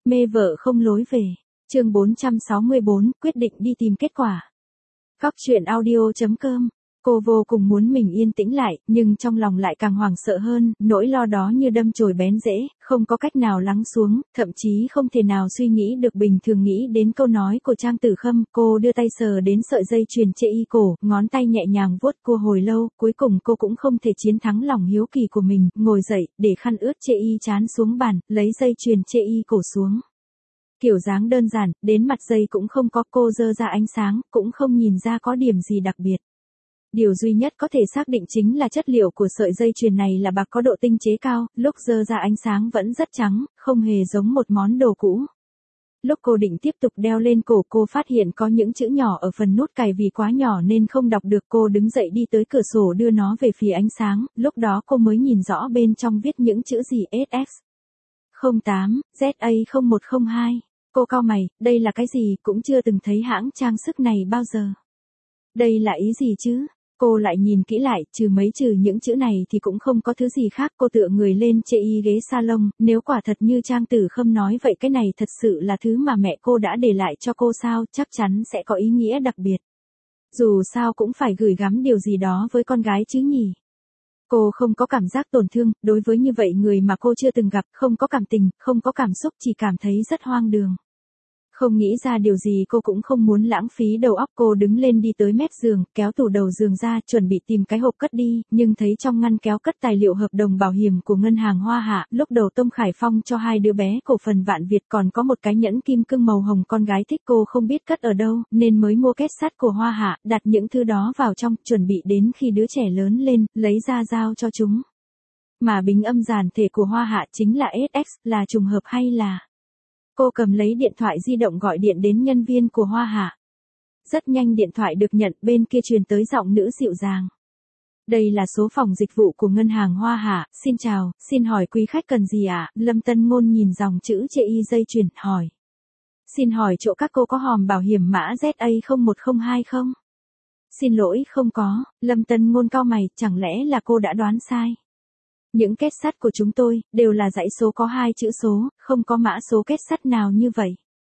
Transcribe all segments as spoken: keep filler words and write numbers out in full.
Mê vợ không lối về. Chương bốn trăm sáu mươi bốn, quyết định đi tìm kết quả. Góc truyện audio chấm com. Cô vô cùng muốn mình yên tĩnh lại, nhưng trong lòng lại càng hoảng sợ hơn, nỗi lo đó như đâm chồi bén rễ, không có cách nào lắng xuống, thậm chí không thể nào suy nghĩ được bình thường nghĩ đến câu nói của Trang Tử Khâm. Cô đưa tay sờ đến sợi dây chuyền chê y cổ, ngón tay nhẹ nhàng vuốt cua hồi lâu, cuối cùng cô cũng không thể chiến thắng lòng hiếu kỳ của mình, ngồi dậy, để khăn ướt chê y trán xuống bàn, lấy dây chuyền chê y cổ xuống. Kiểu dáng đơn giản, đến mặt dây cũng không có, cô dơ ra ánh sáng, cũng không nhìn ra có điểm gì đặc biệt. Điều duy nhất có thể xác định chính là chất liệu của sợi dây chuyền này là bạc có độ tinh chế cao, lúc dơ ra ánh sáng vẫn rất trắng, không hề giống một món đồ cũ. Lúc cô định tiếp tục đeo lên cổ, cô phát hiện có những chữ nhỏ ở phần nút cài, vì quá nhỏ nên không đọc được. Cô đứng dậy đi tới cửa sổ đưa nó về phía ánh sáng, lúc đó cô mới nhìn rõ bên trong viết những chữ gì. ét ích không tám, Z A không một không hai. Cô cau mày, đây là cái gì, cũng chưa từng thấy hãng trang sức này bao giờ. Đây là ý gì chứ? Cô lại nhìn kỹ lại, trừ mấy trừ những chữ này thì cũng không có thứ gì khác. Cô tựa người lên chê y ghế salon, nếu quả thật như Trang Tử Khâm nói vậy, cái này thật sự là thứ mà mẹ cô đã để lại cho cô sao, chắc chắn sẽ có ý nghĩa đặc biệt. Dù sao cũng phải gửi gắm điều gì đó với con gái chứ nhỉ. Cô không có cảm giác tổn thương, đối với như vậy người mà cô chưa từng gặp, không có cảm tình, không có cảm xúc, chỉ cảm thấy rất hoang đường. Không nghĩ ra điều gì, cô cũng không muốn lãng phí đầu óc. Cô đứng lên đi tới mép giường, kéo tủ đầu giường ra, chuẩn bị tìm cái hộp cất đi, nhưng thấy trong ngăn kéo cất tài liệu hợp đồng bảo hiểm của ngân hàng Hoa Hạ. Lúc đầu Tông Khải Phong cho hai đứa bé cổ phần Vạn Việt, còn có một cái nhẫn kim cương màu hồng con gái thích, cô không biết cất ở đâu, nên mới mua két sắt của Hoa Hạ, đặt những thứ đó vào trong, chuẩn bị đến khi đứa trẻ lớn lên, lấy ra giao cho chúng. Mà bình âm giản thể của Hoa Hạ chính là ét ích, là trùng hợp hay là... Cô cầm lấy điện thoại di động gọi điện đến nhân viên của Hoa Hạ. Rất nhanh điện thoại được nhận, bên kia truyền tới giọng nữ dịu dàng. Đây là số phòng dịch vụ của ngân hàng Hoa Hạ, xin chào, xin hỏi quý khách cần gì ạ? À? Lâm Tân Ngôn nhìn dòng chữ chê y dây chuyền, hỏi. Xin hỏi chỗ các cô có hòm bảo hiểm mã Z A không một không hai không? Xin lỗi, không có. Lâm Tân Ngôn cau mày, chẳng lẽ là cô đã đoán sai? Những két sắt của chúng tôi, đều là dãy số có hai chữ số, không có mã số két sắt nào như vậy.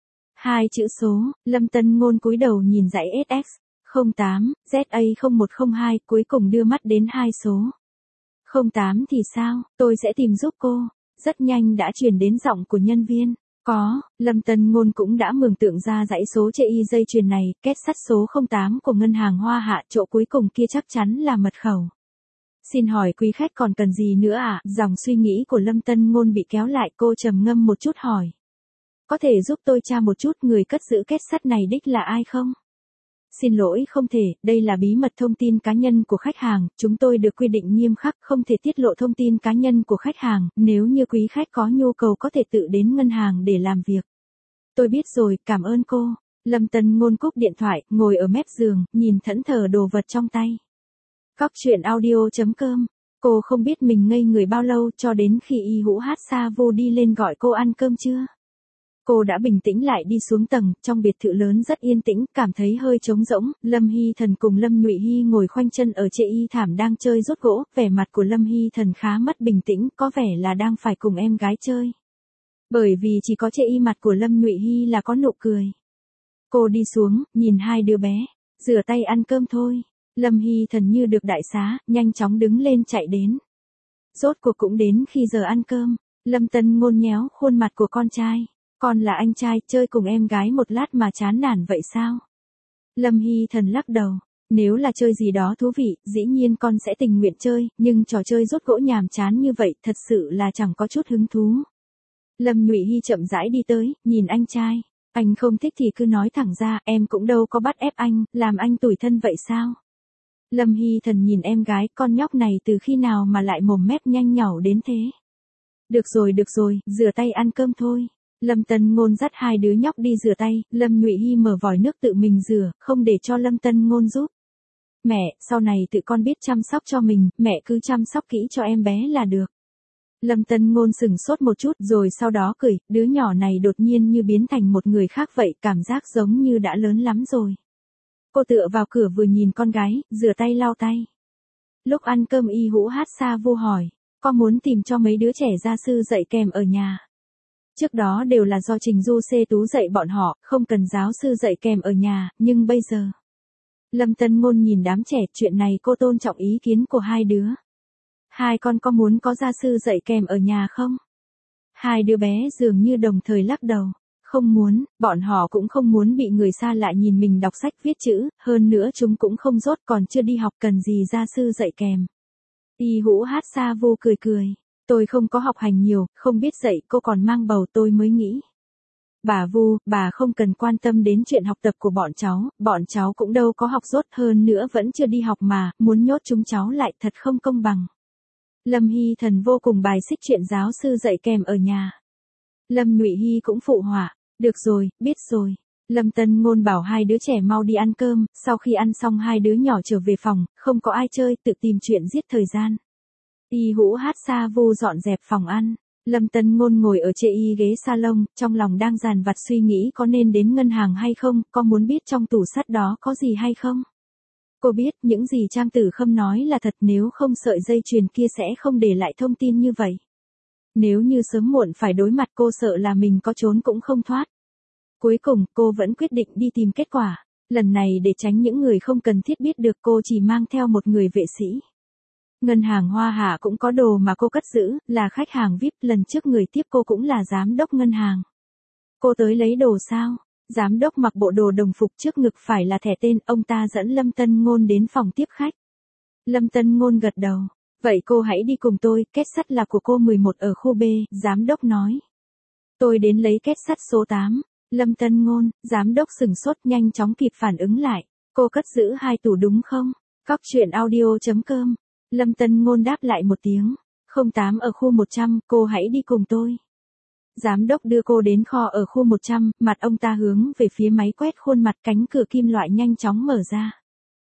Hai chữ số, Lâm Tân Ngôn cúi đầu nhìn dãy ét ích không tám, Z A không một không hai, cuối cùng đưa mắt đến hai số. không tám thì sao, tôi sẽ tìm giúp cô. Rất nhanh đã truyền đến giọng của nhân viên. Có, Lâm Tân Ngôn cũng đã mường tượng ra dãy số chê y dây chuyền này, két sắt số không tám của ngân hàng Hoa Hạ, chỗ cuối cùng kia chắc chắn là mật khẩu. Xin hỏi quý khách còn cần gì nữa à? Dòng suy nghĩ của Lâm Tân Ngôn bị kéo lại, cô trầm ngâm một chút hỏi. Có thể giúp tôi tra một chút người cất giữ két sắt này đích là ai không? Xin lỗi, không thể, đây là bí mật thông tin cá nhân của khách hàng, chúng tôi được quy định nghiêm khắc không thể tiết lộ thông tin cá nhân của khách hàng, nếu như quý khách có nhu cầu có thể tự đến ngân hàng để làm việc. Tôi biết rồi, cảm ơn cô. Lâm Tân Ngôn cúp điện thoại, ngồi ở mép giường, nhìn thẫn thờ đồ vật trong tay. Góc truyện audio chấm com. Cô không biết mình ngây người bao lâu, cho đến khi Y Hữu Hát Sa Vô đi lên gọi cô ăn cơm chưa. Cô đã bình tĩnh lại đi xuống tầng, trong biệt thự lớn rất yên tĩnh, cảm thấy hơi trống rỗng. Lâm Hy Thần cùng Lâm Nhụy Hy ngồi khoanh chân ở chê y thảm đang chơi rốt gỗ, vẻ mặt của Lâm Hy Thần khá mất bình tĩnh, có vẻ là đang phải cùng em gái chơi. Bởi vì chỉ có chê y mặt của Lâm Nhụy Hy là có nụ cười. Cô đi xuống, nhìn hai đứa bé, rửa tay ăn cơm thôi. Lâm Hy Thần như được đại xá, nhanh chóng đứng lên chạy đến. Rốt cuộc cũng đến khi giờ ăn cơm. Lâm Tân Ngôn nhéo khuôn mặt của con trai. Con là anh trai, chơi cùng em gái một lát mà chán nản vậy sao? Lâm Hy Thần lắc đầu. Nếu là chơi gì đó thú vị, dĩ nhiên con sẽ tình nguyện chơi, nhưng trò chơi rốt gỗ nhàm chán như vậy, thật sự là chẳng có chút hứng thú. Lâm Nhụy Hy chậm rãi đi tới, nhìn anh trai. Anh không thích thì cứ nói thẳng ra, em cũng đâu có bắt ép anh, làm anh tủi thân vậy sao? Lâm Hy Thần nhìn em gái, con nhóc này từ khi nào mà lại mồm mép nhanh nhảu đến thế. Được rồi được rồi, rửa tay ăn cơm thôi. Lâm Tân Ngôn dắt hai đứa nhóc đi rửa tay, Lâm Nhụy Hy mở vòi nước tự mình rửa, không để cho Lâm Tân Ngôn giúp. Mẹ, sau này tự con biết chăm sóc cho mình, mẹ cứ chăm sóc kỹ cho em bé là được. Lâm Tân Ngôn sững sốt một chút rồi sau đó cười, đứa nhỏ này đột nhiên như biến thành một người khác vậy, cảm giác giống như đã lớn lắm rồi. Cô tựa vào cửa vừa nhìn con gái, rửa tay lau tay. Lúc ăn cơm Y Hữu Hát Sa Vô hỏi, có muốn tìm cho mấy đứa trẻ gia sư dạy kèm ở nhà? Trước đó đều là do Trình Du Xê Tú dạy bọn họ, không cần giáo sư dạy kèm ở nhà, nhưng bây giờ. Lâm Tân Ngôn nhìn đám trẻ, chuyện này cô tôn trọng ý kiến của hai đứa. Hai con có muốn có gia sư dạy kèm ở nhà không? Hai đứa bé dường như đồng thời lắc đầu. Không muốn, bọn họ cũng không muốn bị người xa lạ nhìn mình đọc sách viết chữ, hơn nữa chúng cũng không dốt còn chưa đi học cần gì gia sư dạy kèm. Y Hữu Hát Sa Vô cười cười. Tôi không có học hành nhiều, không biết dạy, cô còn mang bầu tôi mới nghĩ. Bà Vu, bà không cần quan tâm đến chuyện học tập của bọn cháu, bọn cháu cũng đâu có học dốt hơn nữa vẫn chưa đi học mà, muốn nhốt chúng cháu lại thật không công bằng. Lâm Hy Thần vô cùng bài xích chuyện giáo sư dạy kèm ở nhà. Lâm Nhụy Hy cũng phụ họa, được rồi, biết rồi. Lâm Tân Ngôn bảo hai đứa trẻ mau đi ăn cơm, sau khi ăn xong hai đứa nhỏ trở về phòng, không có ai chơi, tự tìm chuyện giết thời gian. Y Hữu Hát Sa Vô dọn dẹp phòng ăn. Lâm Tân Ngôn ngồi ở trên y ghế salon, trong lòng đang dàn vặt suy nghĩ có nên đến ngân hàng hay không, có muốn biết trong tủ sắt đó có gì hay không. Cô biết những gì Trang Tử Khâm nói là thật, nếu không sợi dây chuyền kia sẽ không để lại thông tin như vậy. Nếu như sớm muộn phải đối mặt cô sợ là mình có trốn cũng không thoát. Cuối cùng cô vẫn quyết định đi tìm kết quả. Lần này để tránh những người không cần thiết biết được cô chỉ mang theo một người vệ sĩ. Ngân hàng Hoa Hạ cũng có đồ mà cô cất giữ, là khách hàng vi ai pi, lần trước người tiếp cô cũng là giám đốc ngân hàng. Cô tới lấy đồ sao? Giám đốc mặc bộ đồ đồng phục, trước ngực phải là thẻ tên, ông ta dẫn Lâm Tân Ngôn đến phòng tiếp khách. Lâm Tân Ngôn gật đầu. Vậy cô hãy đi cùng tôi, két sắt là của cô mười một ở khu B, giám đốc nói. Tôi đến lấy két sắt số tám. Lâm Tân Ngôn, giám đốc sừng sốt nhanh chóng kịp phản ứng lại. Cô cất giữ hai tủ đúng không? Cóc truyện audio chấm com. Lâm Tân Ngôn đáp lại một tiếng. không tám ở khu một trăm, cô hãy đi cùng tôi. Giám đốc đưa cô đến kho ở khu một trăm, mặt ông ta hướng về phía máy quét khuôn mặt, cánh cửa kim loại nhanh chóng mở ra.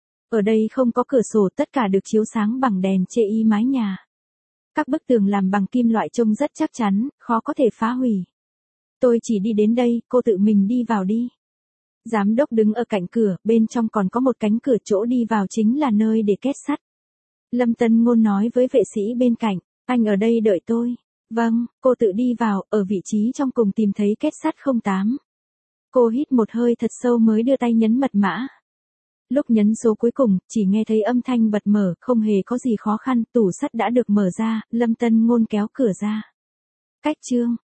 Ở đây không có cửa sổ, tất cả được chiếu sáng bằng đèn chê y mái nhà. Các bức tường làm bằng kim loại trông rất chắc chắn, khó có thể phá hủy. Tôi chỉ đi đến đây, cô tự mình đi vào đi. Giám đốc đứng ở cạnh cửa, bên trong còn có một cánh cửa, chỗ đi vào chính là nơi để két sắt. Lâm Tân Ngôn nói với vệ sĩ bên cạnh, anh ở đây đợi tôi. Vâng, cô tự đi vào, ở vị trí trong cùng tìm thấy két sắt không tám. Cô hít một hơi thật sâu mới đưa tay nhấn mật mã. Lúc nhấn số cuối cùng, chỉ nghe thấy âm thanh bật mở, không hề có gì khó khăn, tủ sắt đã được mở ra, Lâm Tân Ngôn kéo cửa ra. Cách chương